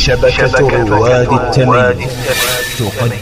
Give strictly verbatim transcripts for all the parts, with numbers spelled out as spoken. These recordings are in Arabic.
شبكة رواد التمييز تقدم.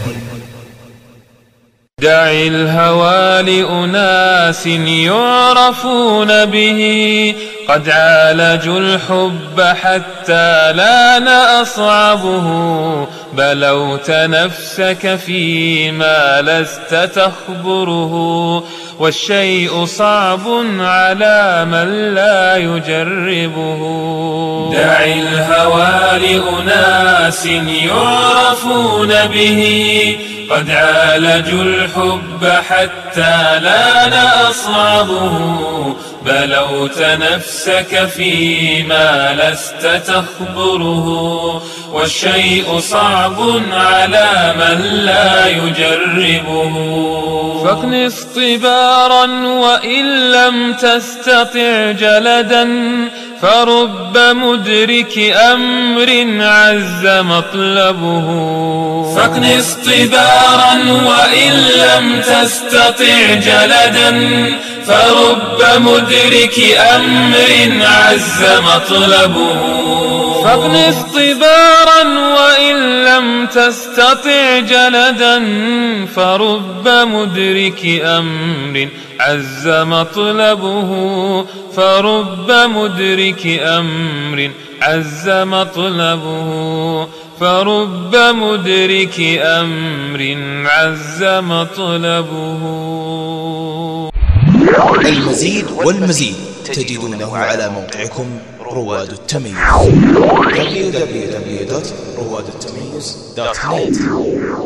دع الهوى لأناس يعرفون به، قد عالجوا الحب حتى لان أصعبه. بلوت نفسك فيما لست تخبره، والشيء صعب على من لا يجربه. دع الهوى لأناس يعرفون به، قد عالجوا الحب حتى لان أصعبه. بلوت نفسك فيما لست تخبره، والشيء صعب على من لا يجربه. فاكنس طبارا وإن لم تستطع جلدا، فرب مدرك أمر عز مطلبه. فاكنس طبارا وإن لم تستطع جلدا، فرب مدرك أمر عز مطلبه. فاكنس طبارا وإن لم تستطع جلدا، فرب مدرك أمر عز مطلبه. فرب مدرك أمر عز مطلبه. فرب مدرك أمر عز مطلبه. المزيد والمزيد تجدونه على موقعكم رواد التمييز دبليو دبليو دبليو دوت رواد التمييز دوت نت.